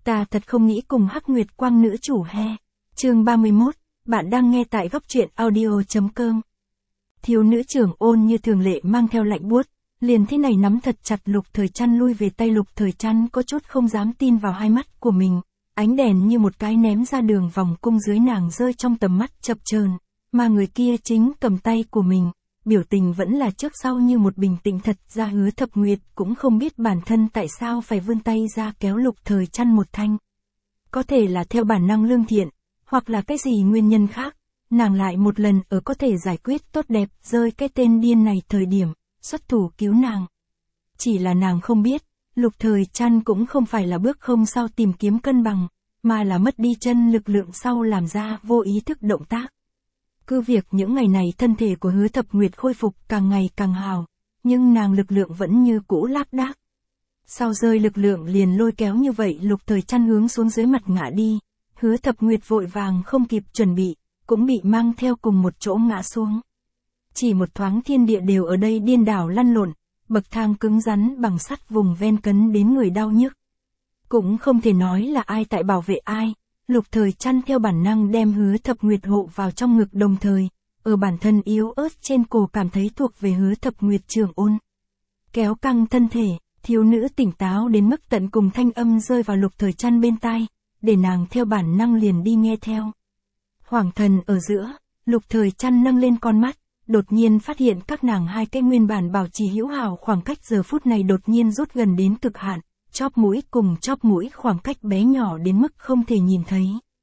Ta thật không nghĩ cùng Hắc Nguyệt Quang nữ chủ he. Chương 31, bạn đang nghe tại góc truyện audio.com. Thiếu nữ trưởng Ôn như thường lệ mang theo lạnh buốt, liền thế này nắm thật chặt Lục Thời Trăn lui về tay. Lục Thời Trăn có chút không dám tin vào hai mắt của mình, ánh đèn như một cái ném ra đường vòng cung dưới nàng rơi trong tầm mắt chập chờn, mà người kia chính cầm tay của mình, biểu tình vẫn là trước sau như một bình tĩnh. Thật ra Hứa Thập Nguyệt cũng không biết bản thân tại sao phải vươn tay ra kéo Lục Thời Trăn một thanh. Có thể là theo bản năng lương thiện, hoặc là cái gì nguyên nhân khác, nàng lại một lần ở có thể giải quyết tốt đẹp rơi cái tên điên này thời điểm, xuất thủ cứu nàng. Chỉ là nàng không biết, Lục Thời Trăn cũng không phải là bước không sau tìm kiếm cân bằng, mà là mất đi chân lực lượng sau làm ra vô ý thức động tác. Cứ việc những ngày này thân thể của Hứa Thập Nguyệt khôi phục càng ngày càng hào, nhưng nàng lực lượng vẫn như cũ lác đác. Sau rơi lực lượng liền lôi kéo như vậy, Lục Thời Trăn hướng xuống dưới mặt ngã đi. Hứa Thập Nguyệt vội vàng không kịp chuẩn bị, cũng bị mang theo cùng một chỗ ngã xuống. Chỉ một thoáng thiên địa đều ở đây điên đảo lăn lộn, bậc thang cứng rắn bằng sắt vùng ven cấn đến người đau nhức. Cũng không thể nói là ai tại bảo vệ ai, Lục Thời Trăn theo bản năng đem Hứa Thập Nguyệt hộ vào trong ngực, đồng thời, ở bản thân yếu ớt trên cổ cảm thấy thuộc về Hứa Thập Nguyệt trưởng Ôn. Kéo căng thân thể, thiếu nữ tỉnh táo đến mức tận cùng, thanh âm rơi vào Lục Thời Trăn bên tai, để nàng theo bản năng liền đi nghe theo. Hoảng thần ở giữa, Lục Thời Trăn nâng lên con mắt, đột nhiên phát hiện các nàng hai cái nguyên bản bảo trì hữu hảo khoảng cách giờ phút này đột nhiên rút gần đến cực hạn, chóp mũi cùng chóp mũi khoảng cách bé nhỏ đến mức không thể nhìn thấy.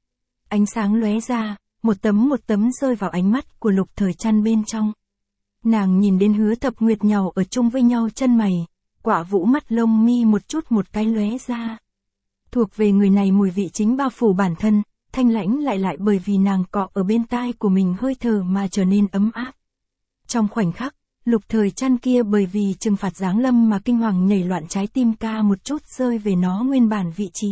Ánh sáng lóe ra, một tấm rơi vào ánh mắt của Lục Thời Trăn bên trong. Nàng nhìn đến Hứa Thập Nguyệt nhàu ở chung với nhau chân mày, quả vũ mắt lông mi một chút một cái lóe ra. Thuộc về người này mùi vị chính bao phủ bản thân, thanh lãnh lại bởi vì nàng cọ ở bên tai của mình hơi thở mà trở nên ấm áp. Trong khoảnh khắc, Lục Thời Trăn kia bởi vì trừng phạt giáng lâm mà kinh hoàng nhảy loạn, trái tim ca một chút rơi về nó nguyên bản vị trí.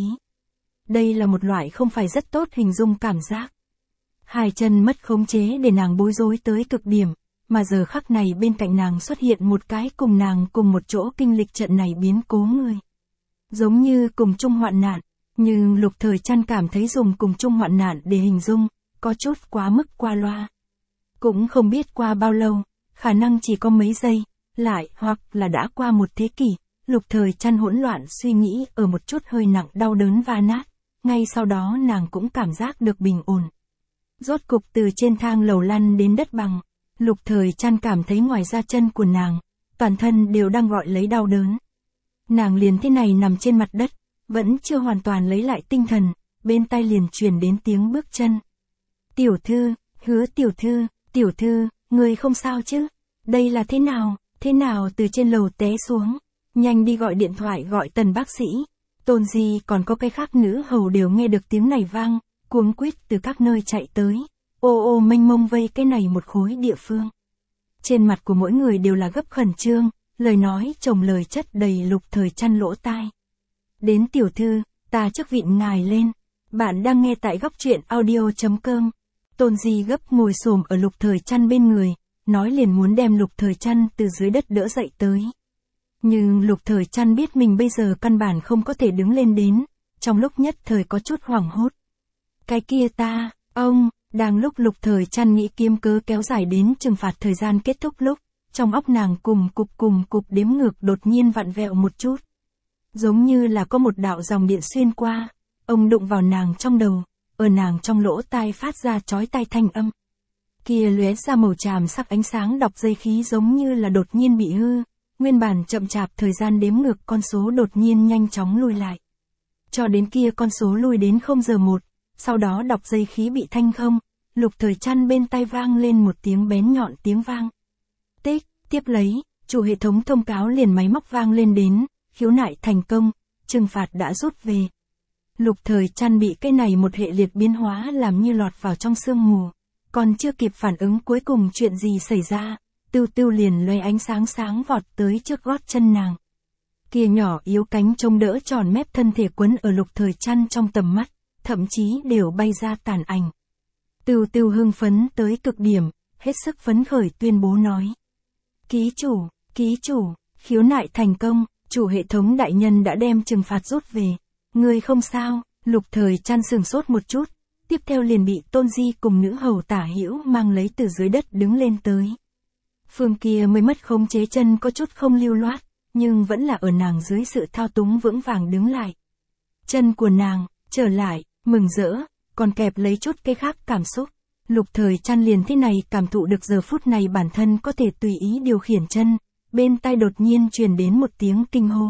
Đây là một loại không phải rất tốt hình dung cảm giác. Hai chân mất khống chế để nàng bối rối tới cực điểm, mà giờ khắc này bên cạnh nàng xuất hiện một cái cùng nàng cùng một chỗ kinh lịch trận này biến cố người. Giống như cùng chung hoạn nạn, nhưng Lục Thời Trăn cảm thấy dùng cùng chung hoạn nạn để hình dung, có chút quá mức qua loa. Cũng không biết qua bao lâu, khả năng chỉ có mấy giây, lại hoặc là đã qua một thế kỷ, Lục Thời Trăn hỗn loạn suy nghĩ ở một chút hơi nặng đau đớn va nát, ngay sau đó nàng cũng cảm giác được bình ổn. Rốt cục từ trên thang lầu lăn đến đất bằng, Lục Thời Trăn cảm thấy ngoài da chân của nàng, toàn thân đều đang gọi lấy đau đớn. Nàng liền thế này nằm trên mặt đất, vẫn chưa hoàn toàn lấy lại tinh thần, bên tai liền truyền đến tiếng bước chân. Tiểu thư, Hứa tiểu thư, người không sao chứ? Đây là thế nào từ trên lầu té xuống? Nhanh đi gọi điện thoại gọi Tần bác sĩ. Tôn Di còn có cái khác nữ hầu đều nghe được tiếng này vang, cuống quýt từ các nơi chạy tới. Ô mênh mông vây cái này một khối địa phương. Trên mặt của mỗi người đều là gấp khẩn trương, lời nói chồng lời chất đầy Lục Thời Trăn lỗ tai. Đến tiểu thư, ta trước vịn ngài lên. Bạn đang nghe tại góc truyện audio.com. Tôn Di gấp ngồi xổm ở Lục Thời Trăn bên người, nói liền muốn đem Lục Thời Trăn từ dưới đất đỡ dậy tới. Nhưng Lục Thời Trăn biết mình bây giờ căn bản không có thể đứng lên đến, trong lúc nhất thời có chút hoảng hốt. Cái kia ông, đang lúc Lục Thời Trăn nghĩ kiếm cớ kéo dài đến trừng phạt thời gian kết thúc lúc, trong óc nàng cùng cục đếm ngược đột nhiên vặn vẹo một chút. Giống như là có một đạo dòng điện xuyên qua, ông đụng vào nàng trong đầu, ở nàng trong lỗ tai phát ra chói tai thanh âm. Kia lóe ra màu tràm sắc ánh sáng đọc dây khí giống như là đột nhiên bị hư, nguyên bản chậm chạp thời gian đếm ngược con số đột nhiên nhanh chóng lùi lại. Cho đến kia con số lùi đến 0 giờ 1, sau đó đọc dây khí bị thanh không, Lục Thời Trăn bên tai vang lên một tiếng bén nhọn tiếng vang. Tích, tiếp lấy, chủ hệ thống thông cáo liền máy móc vang lên đến, khiếu nại thành công, trừng phạt đã rút về. Lục Thời Trăn bị cái này một hệ liệt biến hóa làm như lọt vào trong sương mù, còn chưa kịp phản ứng cuối cùng chuyện gì xảy ra, tưu liền lóe ánh sáng sáng vọt tới trước gót chân nàng. Kia nhỏ yếu cánh trông đỡ tròn mép thân thể quấn ở Lục Thời Trăn trong tầm mắt, thậm chí đều bay ra tàn ảnh. Tưu hưng phấn tới cực điểm, hết sức phấn khởi tuyên bố nói. Ký chủ, khiếu nại thành công, chủ hệ thống đại nhân đã đem trừng phạt rút về. Ngươi không sao, Lục Thời Trăn sừng sốt một chút, tiếp theo liền bị Tôn Di cùng nữ hầu tả hữu mang lấy từ dưới đất đứng lên tới. Phương kia mới mất khống chế chân có chút không lưu loát, nhưng vẫn là ở nàng dưới sự thao túng vững vàng đứng lại. Chân của nàng, trở lại, mừng rỡ, còn kẹp lấy chút cái khác cảm xúc. Lục Thời Trăn liền thế này cảm thụ được giờ phút này bản thân có thể tùy ý điều khiển chân, bên tai đột nhiên truyền đến một tiếng kinh hô.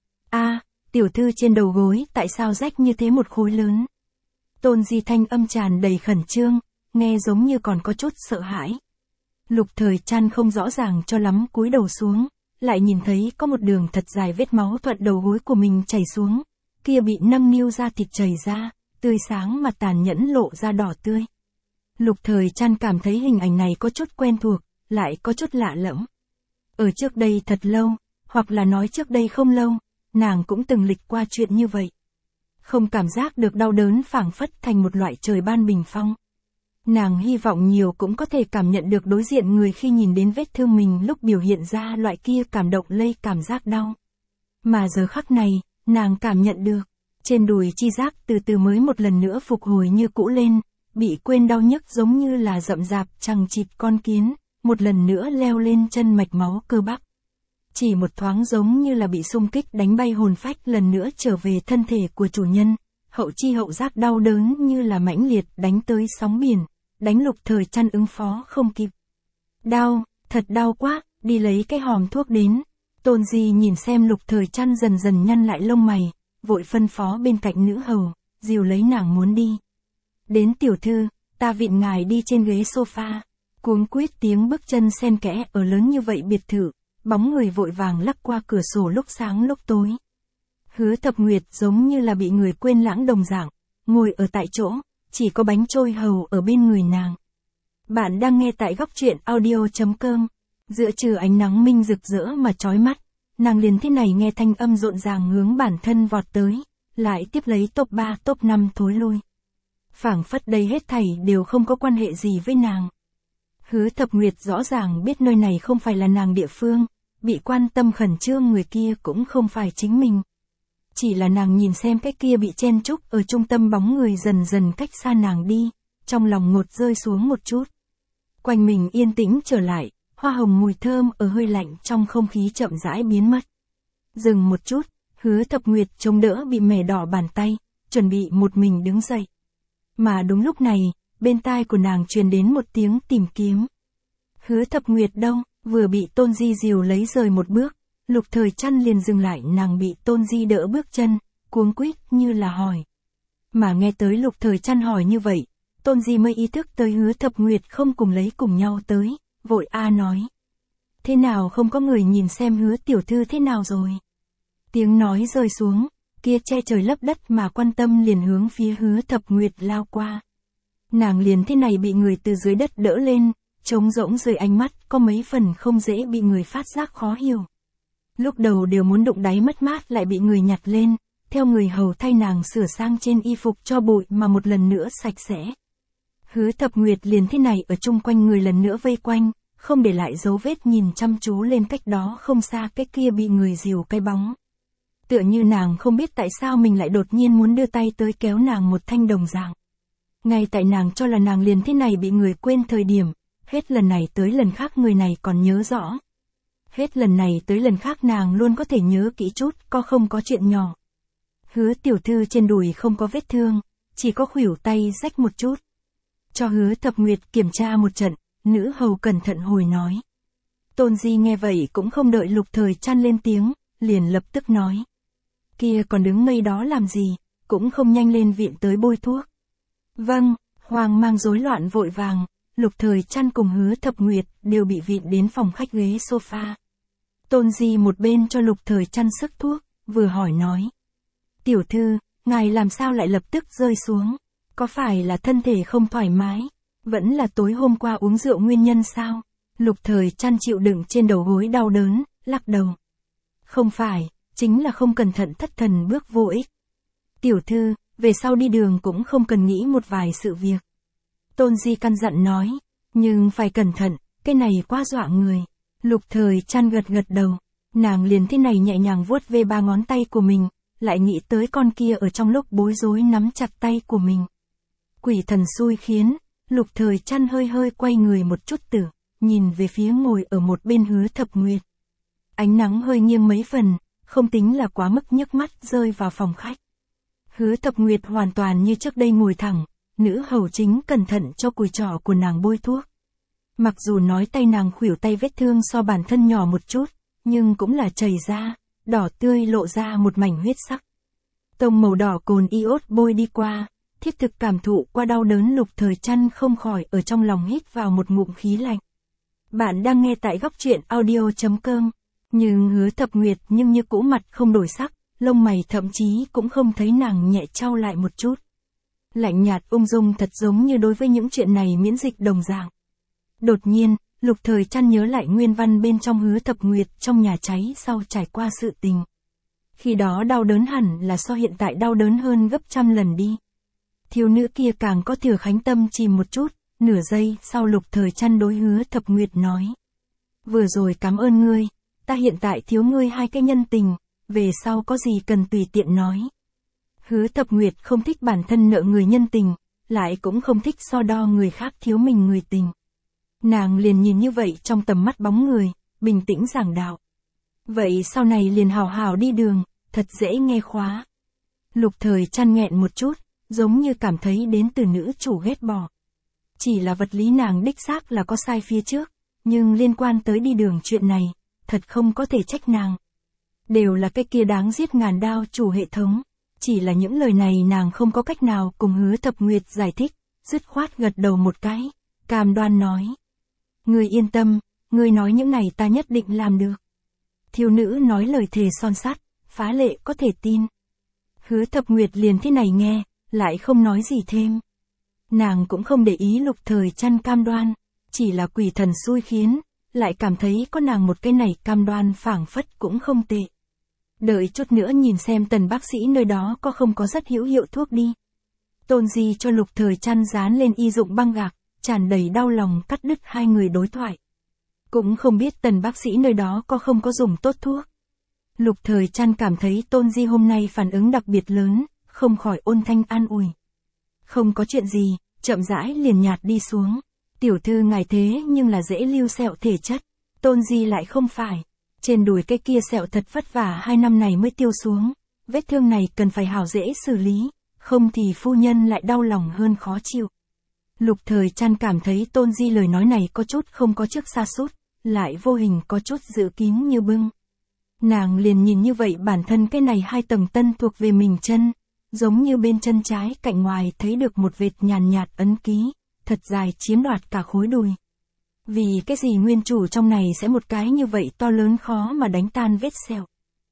A, tiểu thư trên đầu gối tại sao rách như thế một khối lớn? Tôn Di thanh âm tràn đầy khẩn trương, nghe giống như còn có chút sợ hãi. Lục Thời Trăn không rõ ràng cho lắm cúi đầu xuống, lại nhìn thấy có một đường thật dài vết máu thuận đầu gối của mình chảy xuống, kia bị nâng niu ra thịt chảy ra, tươi sáng mà tàn nhẫn lộ ra đỏ tươi. Lục Thời Trăn cảm thấy hình ảnh này có chút quen thuộc, lại có chút lạ lẫm. Ở trước đây thật lâu, hoặc là nói trước đây không lâu, nàng cũng từng lịch qua chuyện như vậy. Không cảm giác được đau đớn phảng phất thành một loại trời ban bình phong. Nàng hy vọng nhiều cũng có thể cảm nhận được đối diện người khi nhìn đến vết thương mình lúc biểu hiện ra loại kia cảm động lây cảm giác đau. Mà giờ khắc này, nàng cảm nhận được, trên đùi chi giác từ từ mới một lần nữa phục hồi như cũ lên, bị quên đau nhức giống như là rậm rạp chằng chịt con kiến, một lần nữa leo lên chân mạch máu cơ bắp. Chỉ một thoáng giống như là bị xung kích đánh bay hồn phách lần nữa trở về thân thể của chủ nhân, hậu chi hậu giác đau đớn như là mãnh liệt đánh tới sóng biển, đánh Lục Thời Trăn ứng phó không kịp. Đau, thật đau quá, đi lấy cái hòm thuốc đến. Tôn Di nhìn xem Lục Thời Trăn dần dần nhăn lại lông mày, vội phân phó bên cạnh nữ hầu, dìu lấy nàng muốn đi. Đến tiểu thư, ta viện ngài đi trên ghế sofa. Cuống quýt tiếng bước chân xen kẽ ở lớn như vậy biệt thự, bóng người vội vàng lắc qua cửa sổ lúc sáng lúc tối. Hứa Thập Nguyệt giống như là bị người quên lãng đồng dạng, ngồi ở tại chỗ, chỉ có bánh trôi hầu ở bên người nàng. Bạn đang nghe tại góc truyện audio.com. Giữa trưa ánh nắng minh rực rỡ mà chói mắt, nàng liền thế này nghe thanh âm rộn ràng hướng bản thân vọt tới, lại tiếp lấy top 3 top 5 thối lui. Phảng phất đây hết thảy đều không có quan hệ gì với nàng. Hứa Thập Nguyệt rõ ràng biết nơi này không phải là nàng địa phương, bị quan tâm khẩn trương người kia cũng không phải chính mình. Chỉ là nàng nhìn xem cái kia bị chen chúc ở trung tâm bóng người dần dần cách xa nàng đi, trong lòng ngột rơi xuống một chút. Quanh mình yên tĩnh trở lại, hoa hồng mùi thơm ở hơi lạnh trong không khí chậm rãi biến mất. Dừng một chút, Hứa Thập Nguyệt chống đỡ bị mẻ đỏ bàn tay, chuẩn bị một mình đứng dậy. Mà đúng lúc này, bên tai của nàng truyền đến một tiếng tìm kiếm. Hứa Thập Nguyệt đâu, vừa bị Tôn Di dìu lấy rời một bước, Lục Thời Trăn liền dừng lại, nàng bị Tôn Di đỡ bước chân, cuống quýt như là hỏi. Mà nghe tới Lục Thời Trăn hỏi như vậy, Tôn Di mới ý thức tới Hứa Thập Nguyệt không cùng lấy cùng nhau tới, vội nói. Thế nào không có người nhìn xem Hứa tiểu thư thế nào rồi? Tiếng nói rơi xuống, kia che trời lấp đất mà quan tâm liền hướng phía Hứa Thập Nguyệt lao qua. Nàng liền thế này bị người từ dưới đất đỡ lên, trống rỗng dưới ánh mắt có mấy phần không dễ bị người phát giác khó hiểu. Lúc đầu đều muốn đụng đáy mất mát lại bị người nhặt lên, theo người hầu thay nàng sửa sang trên y phục cho bụi mà một lần nữa sạch sẽ. Hứa Thập Nguyệt liền thế này ở chung quanh người lần nữa vây quanh, không để lại dấu vết nhìn chăm chú lên cách đó không xa cái kia bị người dìu cái bóng. Tựa như nàng không biết tại sao mình lại đột nhiên muốn đưa tay tới kéo nàng một thanh đồng dạng. Ngay tại nàng cho là nàng liền thế này bị người quên thời điểm, hết lần này tới lần khác người này còn nhớ rõ. Hết lần này tới lần khác nàng luôn có thể nhớ kỹ chút, có không có chuyện nhỏ. Hứa tiểu thư trên đùi không có vết thương, chỉ có khuỷu tay rách một chút. Cho Hứa Thập Nguyệt kiểm tra một trận, nữ hầu cẩn thận hồi nói. Tôn Di nghe vậy cũng không đợi Lục Thời Trăn lên tiếng, liền lập tức nói. Kia còn đứng ngây đó làm gì, cũng không nhanh lên viện tới bôi thuốc. Vâng, hoang mang rối loạn vội vàng, Lục Thời Trăn cùng Hứa Thập Nguyệt đều bị viện đến phòng khách ghế sofa. Tôn Di một bên cho Lục Thời Trăn sức thuốc, vừa hỏi nói. Tiểu thư, ngài làm sao lại lập tức rơi xuống? Có phải là thân thể không thoải mái? Vẫn là tối hôm qua uống rượu nguyên nhân sao? Lục Thời Trăn chịu đựng trên đầu gối đau đớn, lắc đầu. Không phải, chính là không cẩn thận thất thần bước vô ích. Tiểu thư, về sau đi đường cũng không cần nghĩ một vài sự việc. Tôn Di căn dặn nói, nhưng phải cẩn thận, cái này quá dọa người. Lục Thời Trăn gật gật đầu, nàng liền thế này nhẹ nhàng vuốt ve ba ngón tay của mình, lại nghĩ tới con kia ở trong lúc bối rối nắm chặt tay của mình. Quỷ thần xui khiến, Lục Thời Trăn hơi hơi quay người một chút nhìn về phía ngồi ở một bên Hứa Thập Nguyệt. Ánh nắng hơi nghiêng mấy phần, không tính là quá mức nhức mắt rơi vào phòng khách. Hứa Thập Nguyệt hoàn toàn như trước đây ngồi thẳng, nữ hầu chính cẩn thận cho cùi trỏ của nàng bôi thuốc. Mặc dù nói tay nàng khuỷu tay vết thương so bản thân nhỏ một chút, nhưng cũng là chảy ra, đỏ tươi lộ ra một mảnh huyết sắc. Tông màu đỏ cồn iốt bôi đi qua, thiết thực cảm thụ qua đau đớn. Lục Thời Trăn không khỏi ở trong lòng hít vào một ngụm khí lạnh. Bạn đang nghe tại góc truyện audio.com. Nhưng Hứa Thập Nguyệt nhưng như cũ mặt không đổi sắc, lông mày thậm chí cũng không thấy nàng nhẹ trao lại một chút. Lạnh nhạt ung dung thật giống như đối với những chuyện này miễn dịch đồng dạng. Đột nhiên, Lục Thời Trăn nhớ lại nguyên văn bên trong Hứa Thập Nguyệt trong nhà cháy sau trải qua sự tình. Khi đó đau đớn hẳn là so hiện tại đau đớn hơn gấp trăm lần đi. Thiếu nữ kia càng có Thừa Khánh tâm chìm một chút, nửa giây sau Lục Thời Trăn đối Hứa Thập Nguyệt nói. Vừa rồi cảm ơn ngươi, ta hiện tại thiếu ngươi 2 cái nhân tình, về sau có gì cần tùy tiện nói. Hứa Thập Nguyệt không thích bản thân nợ người nhân tình, lại cũng không thích so đo người khác thiếu mình người tình. Nàng liền nhìn như vậy trong tầm mắt bóng người, bình tĩnh giảng đạo. Vậy sau này liền hào hào đi đường, thật dễ nghe khóa. Lục Thời Trăn nghẹn một chút, giống như cảm thấy đến từ nữ chủ ghét bỏ. Chỉ là vật lý nàng đích xác là có sai phía trước, nhưng liên quan tới đi đường chuyện này, thật không có thể trách nàng. Đều là cái kia đáng giết ngàn đao chủ hệ thống. Chỉ là những lời này nàng không có cách nào cùng Hứa Thập Nguyệt giải thích, dứt khoát gật đầu một cái, cam đoan nói. Ngươi yên tâm, ngươi nói những này ta nhất định làm được. Thiếu nữ nói lời thề son sắt, phá lệ có thể tin. Hứa Thập Nguyệt liền thế này nghe, lại không nói gì thêm. Nàng cũng không để ý Lục Thời Trăn cam đoan, chỉ là quỷ thần xui khiến, lại cảm thấy có nàng một cái này cam đoan phảng phất cũng không tệ. Đợi chút nữa nhìn xem Tần bác sĩ nơi đó có không có rất hữu hiệu thuốc đi. Tôn Di cho Lục Thời Trăn dán lên y dụng băng gạc, tràn đầy đau lòng cắt đứt hai người đối thoại. Cũng không biết Tần bác sĩ nơi đó có không có dùng tốt thuốc. Lục Thời Trăn cảm thấy Tôn Di hôm nay phản ứng đặc biệt lớn, không khỏi ôn thanh an ủi. Không có chuyện gì, chậm rãi liền nhạt đi xuống. Tiểu thư ngài thế nhưng là dễ lưu sẹo thể chất. Tôn Di lại không phải. Trên đùi cái kia sẹo thật vất vả 2 năm này mới tiêu xuống. Vết thương này cần phải hảo dễ xử lý, không thì phu nhân lại đau lòng hơn khó chịu. Lục Thời Trăn cảm thấy Tôn Di lời nói này có chút không có trước sa sút, lại vô hình có chút dự kín như bưng. Nàng liền nhìn như vậy bản thân cái này 2 tầng tân thuộc về mình chân, giống như bên chân trái cạnh ngoài thấy được một vệt nhàn nhạt ấn ký, thật dài chiếm đoạt cả khối đùi. Vì cái gì nguyên chủ trong này sẽ một cái như vậy to lớn khó mà đánh tan vết sẹo.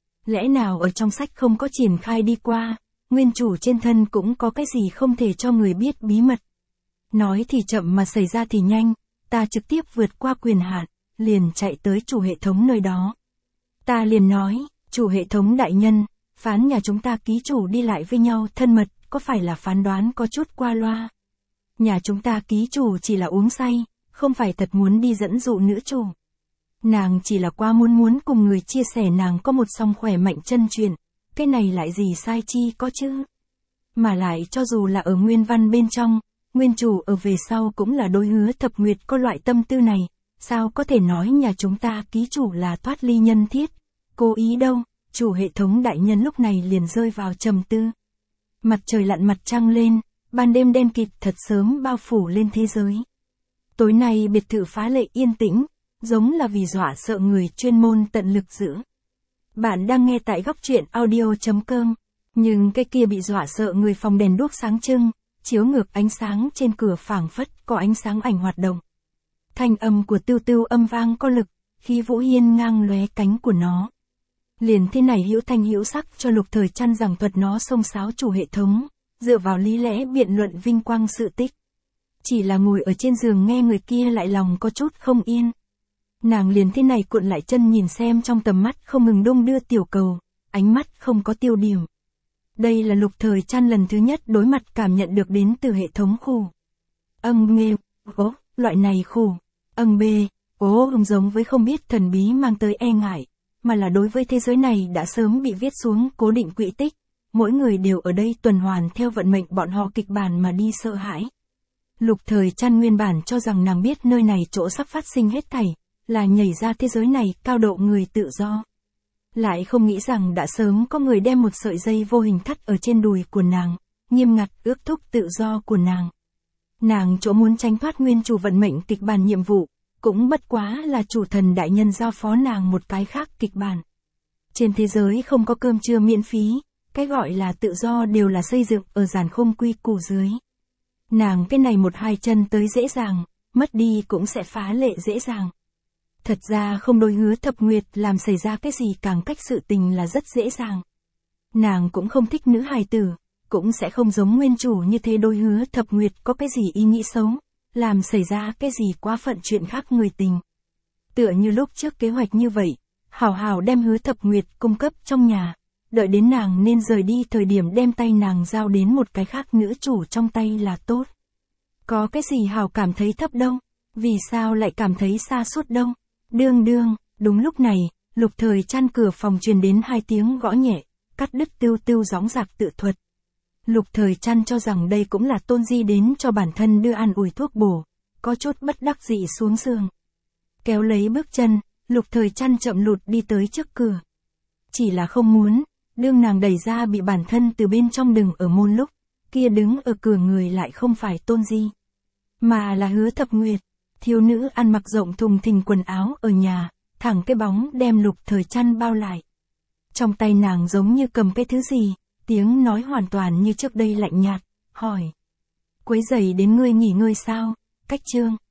Lẽ nào ở trong sách không có triển khai đi qua, nguyên chủ trên thân cũng có cái gì không thể cho người biết bí mật. Nói thì chậm mà xảy ra thì nhanh, ta trực tiếp vượt qua quyền hạn, liền chạy tới chủ hệ thống nơi đó. Ta liền nói, chủ hệ thống đại nhân, phán nhà chúng ta ký chủ đi lại với nhau thân mật, có phải là phán đoán có chút qua loa. Nhà chúng ta ký chủ chỉ là uống say, không phải thật muốn đi dẫn dụ nữ chủ. Nàng chỉ là qua muốn cùng người chia sẻ nàng có một song khỏe mạnh chân truyền, cái này lại gì sai chi có chứ. Mà lại cho dù là ở nguyên văn bên trong, nguyên chủ ở về sau cũng là đối Hứa Thập Nguyệt có loại tâm tư này, sao có thể nói nhà chúng ta ký chủ là thoát ly nhân thiết, cố ý đâu. Chủ hệ thống đại nhân lúc này liền rơi vào trầm tư. Mặt trời lặn mặt trăng lên, ban đêm đen kịt thật sớm bao phủ lên thế giới. Tối nay biệt thự phá lệ yên tĩnh, giống là vì dọa sợ người chuyên môn tận lực giữ. Bạn đang nghe tại góc truyện audio.com, nhưng cái kia bị dọa sợ người phòng đèn đuốc sáng trưng, chiếu ngược ánh sáng trên cửa phảng phất có ánh sáng ảnh hoạt động. Thanh âm của Tưu Tưu âm vang có lực, khí vũ hiên ngang lóe cánh của nó. Liền thế này hữu thanh hữu sắc cho Lục Thời Trăn giảng thuật nó xông xáo chủ hệ thống, dựa vào lý lẽ biện luận vinh quang sự tích. Chỉ là ngồi ở trên giường nghe người kia lại lòng có chút không yên. Nàng liền thế này cuộn lại chân nhìn xem trong tầm mắt không ngừng đung đưa tiểu cầu, ánh mắt không có tiêu điểm. Đây là Lục Thời Trăn lần thứ nhất đối mặt cảm nhận được đến từ hệ thống khủ. Nghe, loại này khủ, bê, giống với không biết thần bí mang tới e ngại. mà là đối với thế giới này đã sớm bị viết xuống cố định quỹ tích. Mỗi người đều ở đây tuần hoàn theo vận mệnh bọn họ kịch bản mà đi sợ hãi. Lục Thời Trăn nguyên bản cho rằng nàng biết nơi này chỗ sắp phát sinh hết thảy, là nhảy ra thế giới này cao độ người tự do. Lại không nghĩ rằng đã sớm có người đem một sợi dây vô hình thắt ở trên đùi của nàng, nghiêm ngặt ước thúc tự do của nàng. Nàng chỗ muốn tránh thoát nguyên chủ vận mệnh kịch bản nhiệm vụ, cũng bất quá là chủ thần đại nhân giao phó nàng một cái khác kịch bản. Trên thế giới không có cơm trưa miễn phí, cái gọi là tự do đều là xây dựng ở giàn khung quy củ dưới. Nàng cái này một hai chân tới dễ dàng, mất đi cũng sẽ phá lệ dễ dàng. Thật ra không đôi Hứa Thập Nguyệt làm xảy ra cái gì càng cách sự tình là rất dễ dàng. Nàng cũng không thích nữ hài tử, cũng sẽ không giống nguyên chủ như thế đôi Hứa Thập Nguyệt có cái gì ý nghĩ xấu, làm xảy ra cái gì quá phận chuyện khác người tình. Tựa như lúc trước kế hoạch như vậy, hảo hảo đem Hứa Thập Nguyệt cung cấp trong nhà, đợi đến nàng nên rời đi thời điểm đem tay nàng giao đến một cái khác nữ chủ trong tay là tốt. Có cái gì hảo cảm thấy thấp đâu, vì sao lại cảm thấy xa suốt đâu. Đương, đúng lúc này, Lục Thời Trăn cửa phòng truyền đến 2 tiếng gõ nhẹ, cắt đứt Tiêu dõng dạc tự thuật. Lục Thời Trăn cho rằng đây cũng là Tôn Di đến cho bản thân đưa an ủi thuốc bổ, có chút bất đắc dĩ xuống giường. Kéo lấy bước chân, Lục Thời Trăn chậm lụt đi tới trước cửa. Chỉ là không muốn, đương nàng đẩy ra bị bản thân từ bên trong đừng ở môn lúc, kia đứng ở cửa người lại không phải Tôn Di, mà là Hứa Thập Nguyệt. Thiếu nữ ăn mặc rộng thùng thình quần áo ở nhà, thẳng cái bóng đem Lục Thời Trăn bao lại. Trong tay nàng giống như cầm cái thứ gì, tiếng nói hoàn toàn như trước đây lạnh nhạt, hỏi. Quấy rầy đến ngươi nghỉ ngơi sao, Cách Chương.